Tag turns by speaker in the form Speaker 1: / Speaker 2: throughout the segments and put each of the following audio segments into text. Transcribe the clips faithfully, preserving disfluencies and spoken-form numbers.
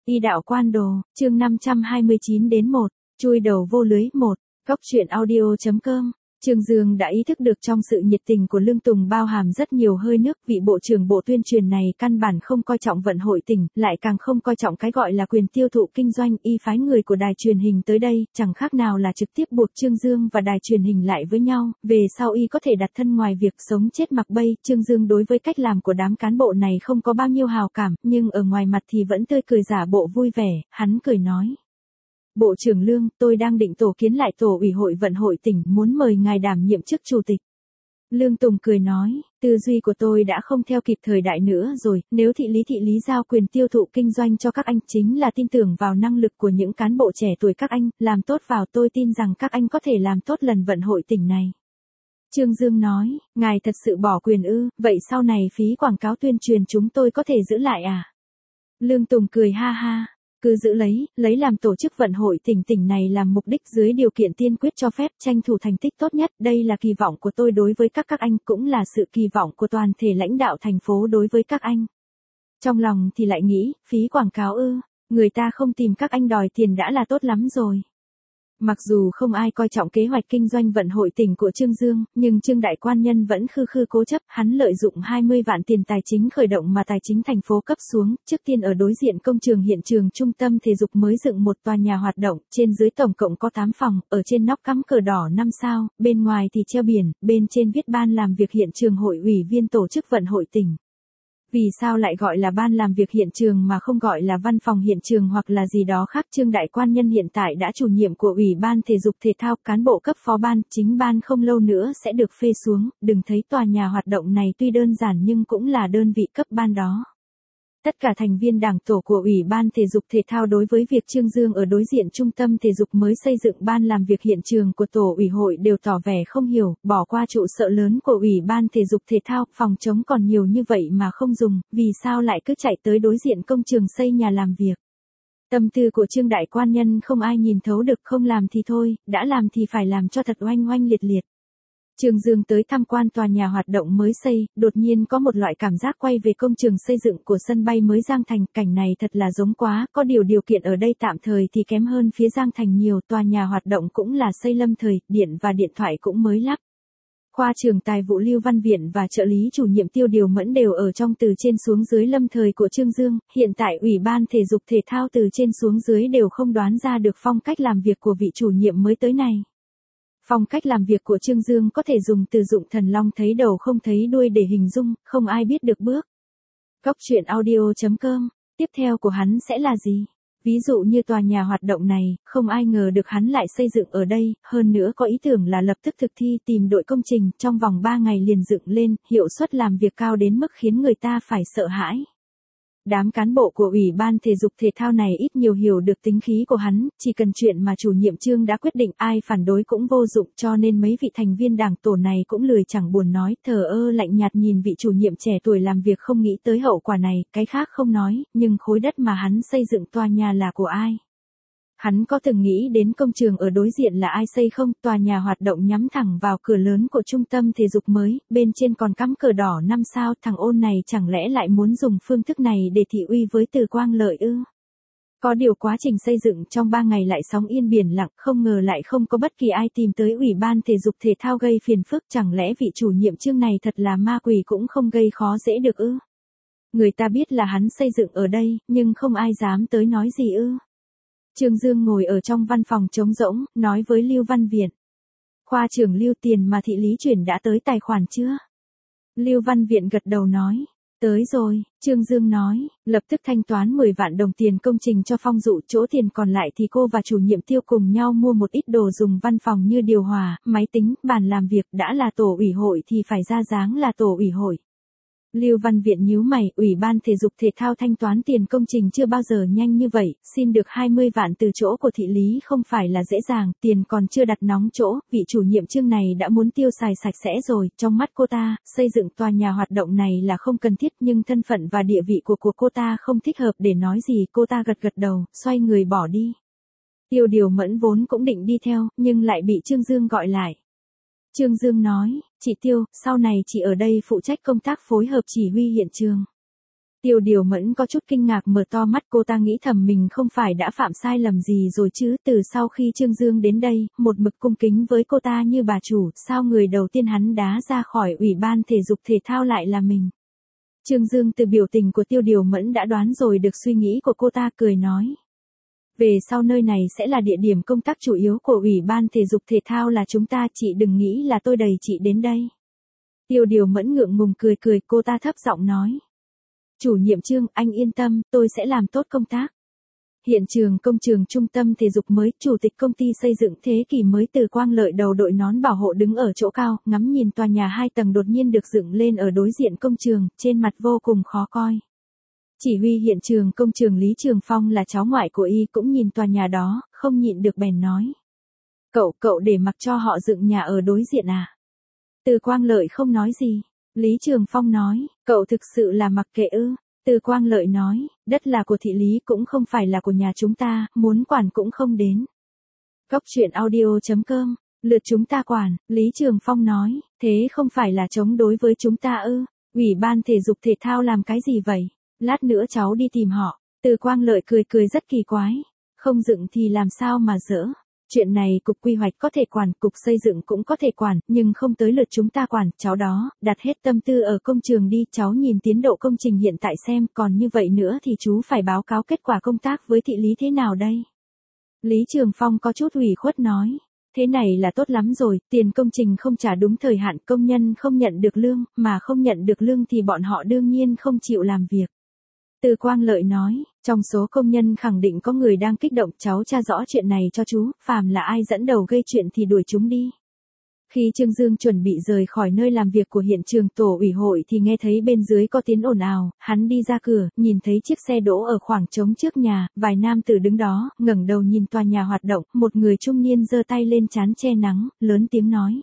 Speaker 1: Y đạo quan đồ, chương năm trăm hai mươi chín đến một, chui đầu vô lưới một, góc truyện audio.com. Trương Dương đã ý thức được trong sự nhiệt tình của Lương Tùng bao hàm rất nhiều hơi nước, vị bộ trưởng bộ tuyên truyền này căn bản không coi trọng vận hội tỉnh, lại càng không coi trọng cái gọi là quyền tiêu thụ kinh doanh. Y phái người của đài truyền hình tới đây, chẳng khác nào là trực tiếp buộc Trương Dương và đài truyền hình lại với nhau, về sau Y có thể đặt thân ngoài việc sống chết mặc bay. Trương Dương đối với cách làm của đám cán bộ này không có bao nhiêu hào cảm, nhưng ở ngoài mặt thì vẫn tươi cười giả bộ vui vẻ. Hắn cười nói: Bộ trưởng Lương, tôi đang định tổ kiến lại tổ ủy hội vận hội tỉnh, muốn mời ngài đảm nhiệm chức chủ tịch. Lương Tùng cười nói: Tư duy của tôi đã không theo kịp thời đại nữa rồi, nếu thị lý thị lý giao quyền tiêu thụ kinh doanh cho các anh chính là tin tưởng vào năng lực của những cán bộ trẻ tuổi các anh, làm tốt vào, tôi tin rằng các anh có thể làm tốt lần vận hội tỉnh này. Trương Dương nói: Ngài thật sự bỏ quyền ư, vậy sau này phí quảng cáo tuyên truyền chúng tôi có thể giữ lại à? Lương Tùng cười ha ha: Cứ giữ lấy, lấy làm tổ chức vận hội tỉnh tỉnh này làm mục đích dưới điều kiện tiên quyết cho phép, tranh thủ thành tích tốt nhất. Đây là kỳ vọng của tôi đối với các các anh, cũng là sự kỳ vọng của toàn thể lãnh đạo thành phố đối với các anh. Trong lòng thì lại nghĩ, phí quảng cáo ư, người ta không tìm các anh đòi tiền đã là tốt lắm rồi. Mặc dù không ai coi trọng kế hoạch kinh doanh vận hội tỉnh của Trương Dương, nhưng Trương Đại Quan Nhân vẫn khư khư cố chấp. Hắn lợi dụng hai mươi vạn tiền tài chính khởi động mà tài chính thành phố cấp xuống, trước tiên ở đối diện công trường hiện trường trung tâm thể dục mới dựng một tòa nhà hoạt động, trên dưới tổng cộng có tám phòng, ở trên nóc cắm cờ đỏ năm sao, bên ngoài thì treo biển, bên trên viết ban làm việc hiện trường hội ủy viên tổ chức vận hội tỉnh. Vì sao lại gọi là ban làm việc hiện trường mà không gọi là văn phòng hiện trường hoặc là gì đó khác? Trương Đại Quan Nhân hiện tại đã chủ nhiệm của Ủy ban Thể dục Thể thao, cán bộ cấp phó ban, chính ban không lâu nữa sẽ được phê xuống. Đừng thấy tòa nhà hoạt động này tuy đơn giản nhưng cũng là đơn vị cấp ban đó. Tất cả thành viên đảng tổ của Ủy ban Thể dục Thể thao đối với việc Trương Dương ở đối diện trung tâm thể dục mới xây dựng ban làm việc hiện trường của tổ ủy hội đều tỏ vẻ không hiểu, bỏ qua trụ sở lớn của Ủy ban Thể dục Thể thao, phòng trống còn nhiều như vậy mà không dùng, vì sao lại cứ chạy tới đối diện công trường xây nhà làm việc. Tâm tư của Trương Đại Quan Nhân không ai nhìn thấu được, không làm thì thôi, đã làm thì phải làm cho thật oanh oanh liệt liệt. Trương Dương tới tham quan tòa nhà hoạt động mới xây, đột nhiên có một loại cảm giác quay về công trường xây dựng của sân bay mới Giang Thành, cảnh này thật là giống quá, có điều điều kiện ở đây tạm thời thì kém hơn phía Giang Thành nhiều, tòa nhà hoạt động cũng là xây lâm thời, điện và điện thoại cũng mới lắp. Khoa trưởng tài vụ Lưu Văn Viện và trợ lý chủ nhiệm Tiêu Điều Mẫn đều ở trong từ trên xuống dưới lâm thời của Trương Dương, hiện tại Ủy ban Thể dục Thể thao từ trên xuống dưới đều không đoán ra được phong cách làm việc của vị chủ nhiệm mới tới này. Phong cách làm việc của Trương Dương có thể dùng từ dụng thần long thấy đầu không thấy đuôi để hình dung, không ai biết được bước. Góc truyện audio.com, tiếp theo của hắn sẽ là gì? Ví dụ như tòa nhà hoạt động này, không ai ngờ được hắn lại xây dựng ở đây, hơn nữa có ý tưởng là lập tức thực thi, tìm đội công trình, trong vòng ba ngày liền dựng lên, hiệu suất làm việc cao đến mức khiến người ta phải sợ hãi. Đám cán bộ của Ủy ban Thể dục Thể thao này ít nhiều hiểu được tính khí của hắn, chỉ cần chuyện mà chủ nhiệm Trương đã quyết định ai phản đối cũng vô dụng, cho nên mấy vị thành viên đảng tổ này cũng lười chẳng buồn nói, thờ ơ lạnh nhạt nhìn vị chủ nhiệm trẻ tuổi làm việc, không nghĩ tới hậu quả này, cái khác không nói, nhưng khối đất mà hắn xây dựng tòa nhà là của ai? Hắn có từng nghĩ đến công trường ở đối diện là ai xây không? Tòa nhà hoạt động nhắm thẳng vào cửa lớn của trung tâm thể dục mới, bên trên còn cắm cờ đỏ năm sao, thằng ôn này chẳng lẽ lại muốn dùng phương thức này để thị uy với Từ Quang Lợi ư? Có điều quá trình xây dựng trong ba ngày lại sóng yên biển lặng, không ngờ lại không có bất kỳ ai tìm tới Ủy ban Thể dục Thể thao gây phiền phức, chẳng lẽ vị chủ nhiệm Trương này thật là ma quỷ cũng không gây khó dễ được ư? Người ta biết là hắn xây dựng ở đây, nhưng không ai dám tới nói gì ư? Trương Dương ngồi ở trong văn phòng trống rỗng, nói với Lưu Văn Viện. Khoa trưởng Lưu, tiền mà thị lý chuyển đã tới tài khoản chưa? Lưu Văn Viện gật đầu nói. Tới rồi, Trương Dương nói, lập tức thanh toán mười vạn đồng tiền công trình cho Phong Dụ, chỗ tiền còn lại thì cô và chủ nhiệm Tiêu cùng nhau mua một ít đồ dùng văn phòng như điều hòa, máy tính, bàn làm việc, đã là tổ ủy hội thì phải ra dáng là tổ ủy hội. Lưu Văn Viện nhíu mày, Ủy ban Thể dục Thể thao thanh toán tiền công trình chưa bao giờ nhanh như vậy, xin được hai mươi vạn từ chỗ của thị lý không phải là dễ dàng, tiền còn chưa đặt nóng chỗ, vị chủ nhiệm Trương này đã muốn tiêu xài sạch sẽ rồi, trong mắt cô ta, xây dựng tòa nhà hoạt động này là không cần thiết, nhưng thân phận và địa vị của của cô ta không thích hợp để nói gì, cô ta gật gật đầu, xoay người bỏ đi. Tiêu Điều Mẫn vốn cũng định đi theo, nhưng lại bị Trương Dương gọi lại. Trương Dương nói, chị Tiêu, sau này chị ở đây phụ trách công tác phối hợp chỉ huy hiện trường. Tiêu Điều Mẫn có chút kinh ngạc mở to mắt, cô ta nghĩ thầm mình không phải đã phạm sai lầm gì rồi chứ. Từ sau khi Trương Dương đến đây, một mực cung kính với cô ta như bà chủ, sao người đầu tiên hắn đá ra khỏi Ủy ban Thể dục Thể thao lại là mình. Trương Dương từ biểu tình của Tiêu Điều Mẫn đã đoán rồi được suy nghĩ của cô ta, cười nói. Về sau nơi này sẽ là địa điểm công tác chủ yếu của Ủy ban Thể dục Thể thao là chúng ta, chị đừng nghĩ là tôi đẩy chị đến đây. Tiêu Điều Mẫn ngượng ngùng cười cười, cô ta thấp giọng nói. Chủ nhiệm Trương, anh yên tâm, tôi sẽ làm tốt công tác. Hiện trường công trường trung tâm thể dục mới, chủ tịch công ty xây dựng thế kỷ mới Từ Quang Lợi đầu đội nón bảo hộ đứng ở chỗ cao, ngắm nhìn tòa nhà hai tầng đột nhiên được dựng lên ở đối diện công trường, trên mặt vô cùng khó coi. Chỉ huy hiện trường công trường Lý Trường Phong là cháu ngoại của y cũng nhìn tòa nhà đó, không nhịn được bèn nói. Cậu, cậu để mặc cho họ dựng nhà ở đối diện à? Từ Quang Lợi không nói gì. Lý Trường Phong nói, cậu thực sự là mặc kệ ư? Từ Quang Lợi nói, đất là của thị lý cũng không phải là của nhà chúng ta, muốn quản cũng không đến. Góc truyện audio chấm com, lượt chúng ta quản, Lý Trường Phong nói, thế không phải là chống đối với chúng ta ư? Ủy ban thể dục thể thao làm cái gì vậy? Lát nữa cháu đi tìm họ. Từ Quang Lợi cười cười rất kỳ quái, không dựng thì làm sao mà dỡ? Chuyện này cục quy hoạch có thể quản, cục xây dựng cũng có thể quản, nhưng không tới lượt chúng ta quản. Cháu đó, đặt hết tâm tư ở công trường đi, cháu nhìn tiến độ công trình hiện tại xem, còn như vậy nữa thì chú phải báo cáo kết quả công tác với thị lý thế nào đây? Lý Trường Phong có chút ủy khuất nói, thế này là tốt lắm rồi, tiền công trình không trả đúng thời hạn, công nhân không nhận được lương, mà không nhận được lương thì bọn họ đương nhiên không chịu làm việc. Từ Quang Lợi nói, trong số công nhân khẳng định có người đang kích động, cháu tra rõ chuyện này cho chú, phàm là ai dẫn đầu gây chuyện thì đuổi chúng đi. Khi Trương Dương chuẩn bị rời khỏi nơi làm việc của hiện trường tổ ủy hội thì nghe thấy bên dưới có tiếng ồn ào, hắn đi ra cửa, nhìn thấy chiếc xe đỗ ở khoảng trống trước nhà, vài nam tử đứng đó, ngẩng đầu nhìn tòa nhà hoạt động, một người trung niên giơ tay lên trán che nắng, lớn tiếng nói.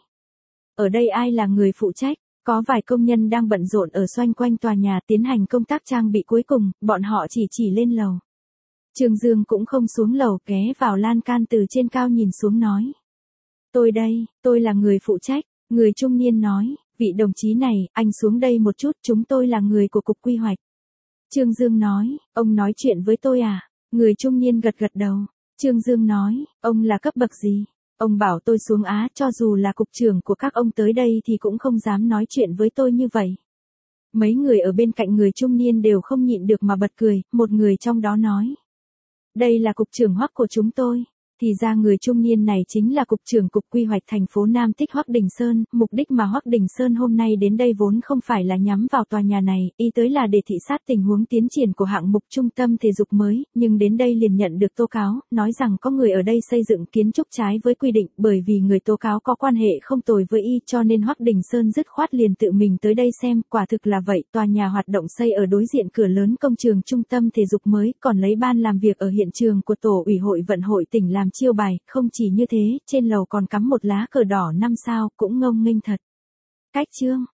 Speaker 1: Ở đây ai là người phụ trách? Có vài công nhân đang bận rộn ở xoanh quanh tòa nhà tiến hành công tác trang bị cuối cùng, bọn họ chỉ chỉ lên lầu. Trương Dương cũng không xuống lầu, ghé vào lan can từ trên cao nhìn xuống nói. Tôi đây, tôi là người phụ trách, người trung niên nói, vị đồng chí này, anh xuống đây một chút, chúng tôi là người của cục quy hoạch. Trương Dương nói, ông nói chuyện với tôi à? Người trung niên gật gật đầu. Trương Dương nói, ông là cấp bậc gì? Ông bảo tôi xuống á, cho dù là cục trưởng của các ông tới đây thì cũng không dám nói chuyện với tôi như vậy. Mấy người ở bên cạnh người trung niên đều không nhịn được mà bật cười, một người trong đó nói. Đây là cục trưởng Hoắc của chúng tôi. Thì ra người trung niên này chính là cục trưởng cục quy hoạch thành phố Nam Tích Hoắc Đình Sơn, mục đích mà Hoắc Đình Sơn hôm nay đến đây vốn không phải là nhắm vào tòa nhà này, y tới là để thị sát tình huống tiến triển của hạng mục trung tâm thể dục mới, nhưng đến đây liền nhận được tố cáo, nói rằng có người ở đây xây dựng kiến trúc trái với quy định, bởi vì người tố cáo có quan hệ không tồi với y cho nên Hoắc Đình Sơn dứt khoát liền tự mình tới đây xem, quả thực là vậy, tòa nhà hoạt động xây ở đối diện cửa lớn công trường trung tâm thể dục mới, còn lấy ban làm việc ở hiện trường của tổ ủy hội vận hội tỉnh làm chiêu bài, không chỉ như thế, trên lầu còn cắm một lá cờ đỏ năm sao, cũng ngông nghênh thật. Cách chương